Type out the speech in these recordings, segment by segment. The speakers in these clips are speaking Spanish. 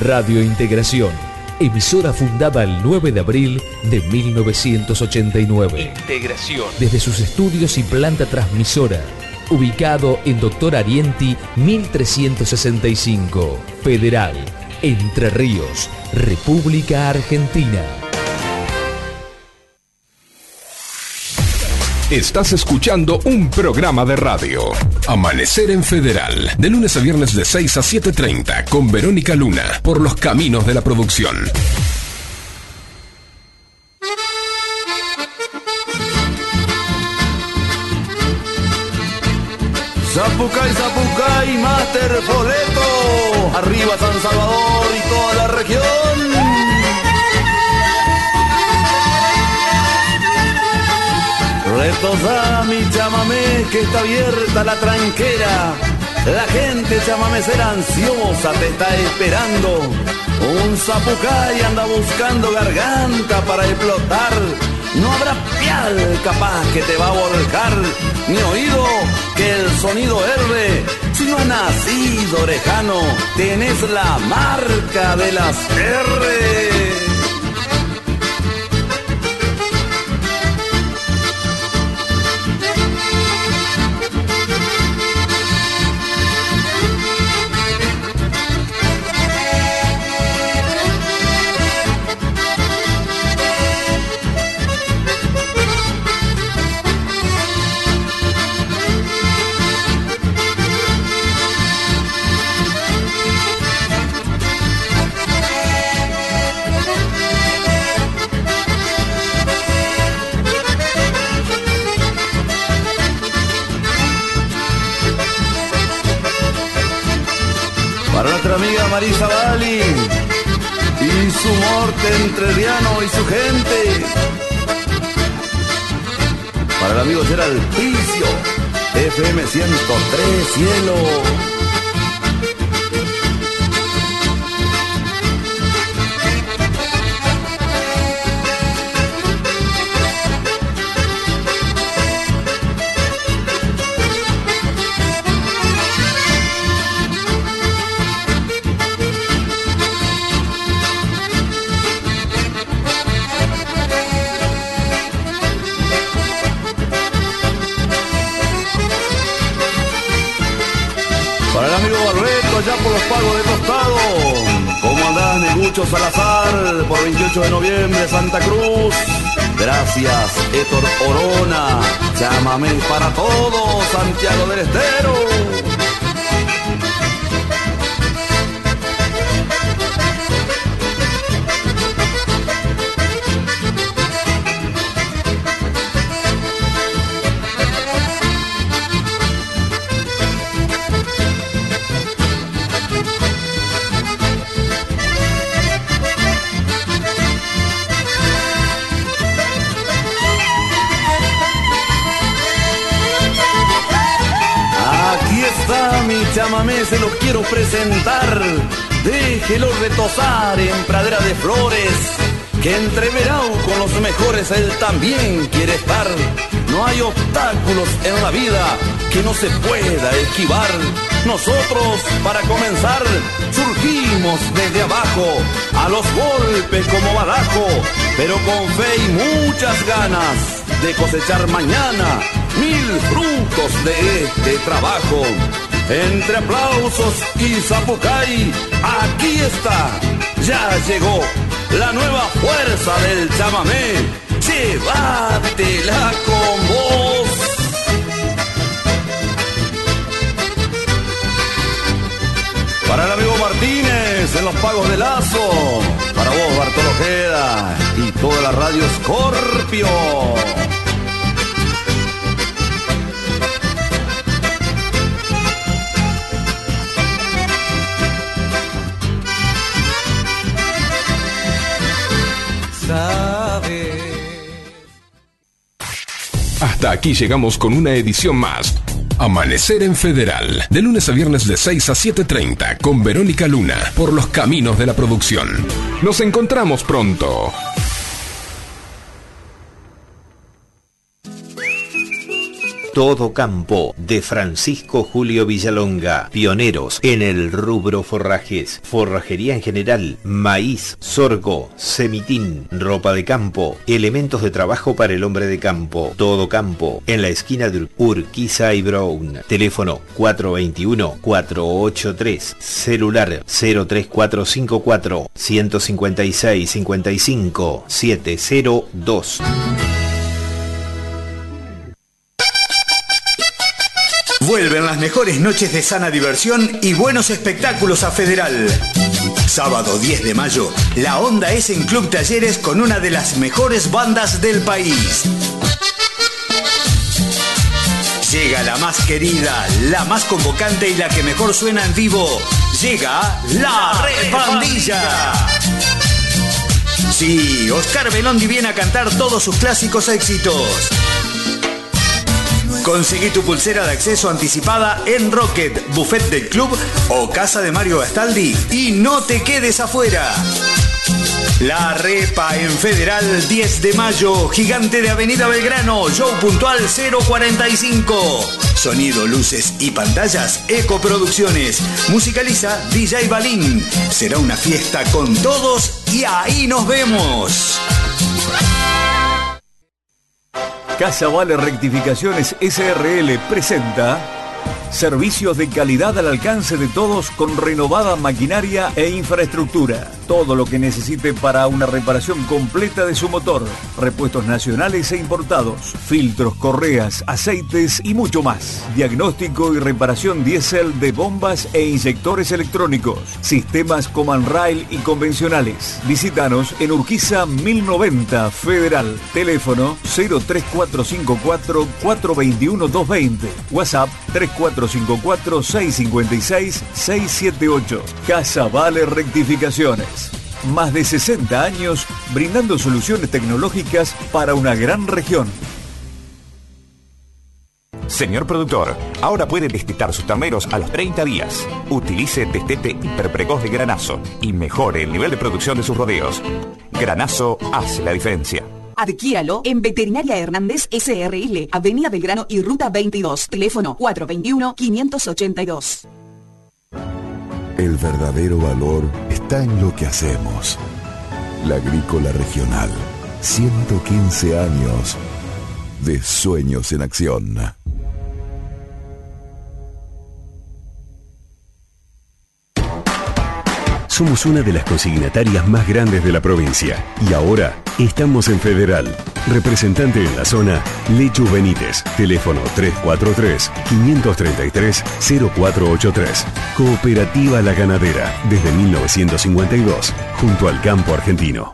Radio Integración, emisora fundada el 9 de abril de 1989. Integración. Desde sus estudios y planta transmisora, ubicado en Doctor Arienti 1365, Federal, Entre Ríos, República Argentina. Estás escuchando un programa de radio. Amanecer en Federal, de lunes a viernes de 6 a 7:30, con Verónica Luna, por los caminos de la producción. Zapucay, Zapucay, Master Foleto, arriba San Salvador y toda la región. Retosa mi chamamé, que está abierta la tranquera. La gente chamamecera ansiosa te está esperando. Un zapucay anda buscando garganta para explotar. No habrá pial capaz que te va a volcar, ni oído que el sonido herve. Si no has nacido orejano, tenés la marca de las R. Para nuestra amiga Marisa Bali y su norte entrerriano y su gente. Para el amigo Gerald Picio, FM 103 Cielo. Ya por los pagos de costado, ¿cómo andás, Negucho Salazar? Por 28 de noviembre, Santa Cruz. Gracias, Héctor Orona. Chámame para todos, Santiago del Estero. Mi chamamé se lo quiero presentar. Déjelo retosar en pradera de flores, que entre verano con los mejores él también quiere estar. No hay obstáculos en la vida que no se pueda esquivar. Nosotros, para comenzar, surgimos desde abajo, a los golpes como badajo, pero con fe y muchas ganas de cosechar mañana 1000 frutos de este trabajo. Entre aplausos y zapucay, aquí está, ya llegó la nueva fuerza del chamamé. Llévatela con vos. Para el amigo Martínez en los pagos de Lazo. Para vos, Bartolo Ojeda y toda la radio Scorpio. Hasta aquí llegamos con una edición más. Amanecer en Federal, de lunes a viernes de 6 a 7:30, con Verónica Luna, por los caminos de la producción. Nos encontramos pronto. Todo Campo, de Francisco Julio Villalonga. Pioneros en el rubro forrajes. Forrajería en general, maíz, sorgo, semitín, ropa de campo, elementos de trabajo para el hombre de campo. Todo Campo, en la esquina de Urquiza y Brown. Teléfono 421-483. Celular 03454 156 55 702. Vuelven las mejores noches de sana diversión y buenos espectáculos a Federal. Sábado 10 de mayo, la onda es en Club Talleres con una de las mejores bandas del país. Llega la más querida, la más convocante y la que mejor suena en vivo. Llega La Repandilla. Sí, Oscar Belondi viene a cantar todos sus clásicos éxitos. Conseguí tu pulsera de acceso anticipada en Rocket, Buffet del Club o Casa de Mario Gastaldi y no te quedes afuera. La Repa en Federal 10 de mayo, Gigante de Avenida Belgrano, show puntual 045. Sonido, luces y pantallas, Ecoproducciones. Musicaliza DJ Balín. Será una fiesta con todos y ahí nos vemos. Casa Vale Rectificaciones SRL presenta servicios de calidad al alcance de todos con renovada maquinaria e infraestructura. Todo lo que necesite para una reparación completa de su motor. Repuestos nacionales e importados. Filtros, correas, aceites y mucho más. Diagnóstico y reparación diésel de bombas e inyectores electrónicos. Sistemas Command Rail y convencionales. Visítanos en Urquiza 1090 Federal. Teléfono 03454 421 220. WhatsApp 3454-656-678. Casa Vale Rectificaciones. Más de 60 años brindando soluciones tecnológicas para una gran región. Señor productor, ahora puede destetar sus terneros a los 30 días. Utilice Destete Hiperprecoz de Granazo y mejore el nivel de producción de sus rodeos. Granazo hace la diferencia. Adquiéralo en Veterinaria Hernández SRL, Avenida Belgrano y Ruta 22, teléfono 421-582. El verdadero valor está en lo que hacemos. La Agrícola Regional, 115 años de sueños en acción. Somos una de las consignatarias más grandes de la provincia y ahora estamos en Federal. Representante en la zona, Lechu Benítez. Teléfono 343-533-0483. Cooperativa La Ganadera, desde 1952, junto al campo argentino.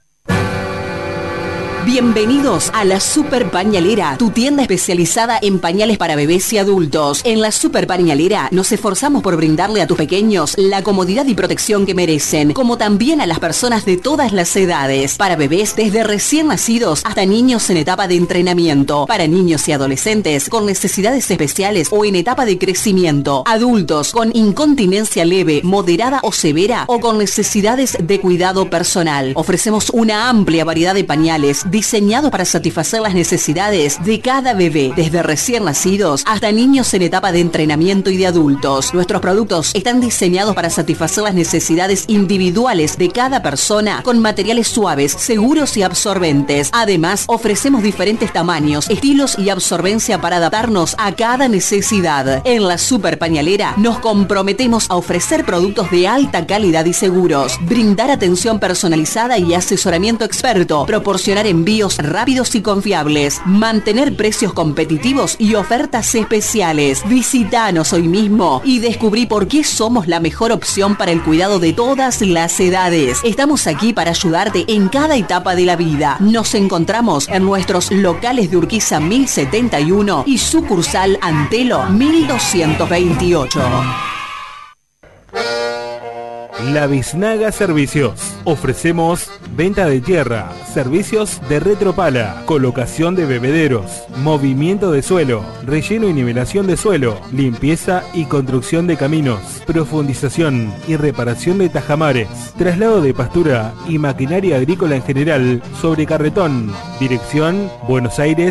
Bienvenidos a la Super Pañalera, tu tienda especializada en pañales para bebés y adultos. En la Super Pañalera nos esforzamos por brindarle a tus pequeños la comodidad y protección que merecen, como también a las personas de todas las edades. Para bebés desde recién nacidos hasta niños en etapa de entrenamiento. Para niños y adolescentes con necesidades especiales o en etapa de crecimiento. Adultos con incontinencia leve, moderada o severa o con necesidades de cuidado personal. Ofrecemos una amplia variedad de pañales diseñado para satisfacer las necesidades de cada bebé, desde recién nacidos hasta niños en etapa de entrenamiento y de adultos. Nuestros productos están diseñados para satisfacer las necesidades individuales de cada persona con materiales suaves, seguros y absorbentes. Además, ofrecemos diferentes tamaños, estilos y absorbencia para adaptarnos a cada necesidad. En la Super Pañalera nos comprometemos a ofrecer productos de alta calidad y seguros, brindar atención personalizada y asesoramiento experto, proporcionar envíos rápidos y confiables, mantener precios competitivos y ofertas especiales. Visítanos hoy mismo y descubrí por qué somos la mejor opción para el cuidado de todas las edades. Estamos aquí para ayudarte en cada etapa de la vida. Nos encontramos en nuestros locales de Urquiza 1071 y sucursal Antelo 1228. La Biznaga Servicios. Ofrecemos venta de tierra, servicios de retropala, colocación de bebederos, movimiento de suelo, relleno y nivelación de suelo, limpieza y construcción de caminos, profundización y reparación de tajamares, traslado de pastura y maquinaria agrícola en general sobre carretón. Dirección Buenos Aires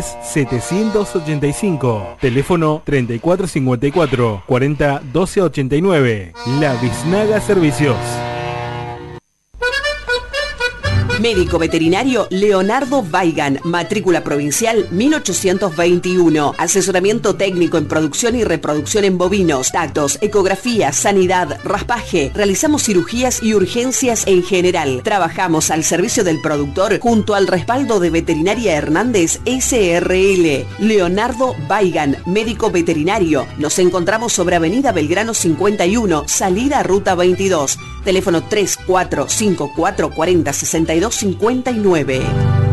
785. Teléfono 3454 40 12 89. La Biznaga Servicios. Médico veterinario Leonardo Weigand, matrícula provincial 1821. Asesoramiento técnico en producción y reproducción en bovinos, tactos, ecografía, sanidad, raspaje. Realizamos cirugías y urgencias en general. Trabajamos al servicio del productor junto al respaldo de Veterinaria Hernández SRL. Leonardo Weigand, médico veterinario. Nos encontramos sobre Avenida Belgrano 51, salida Ruta 22. Teléfono 3454 40 62 59.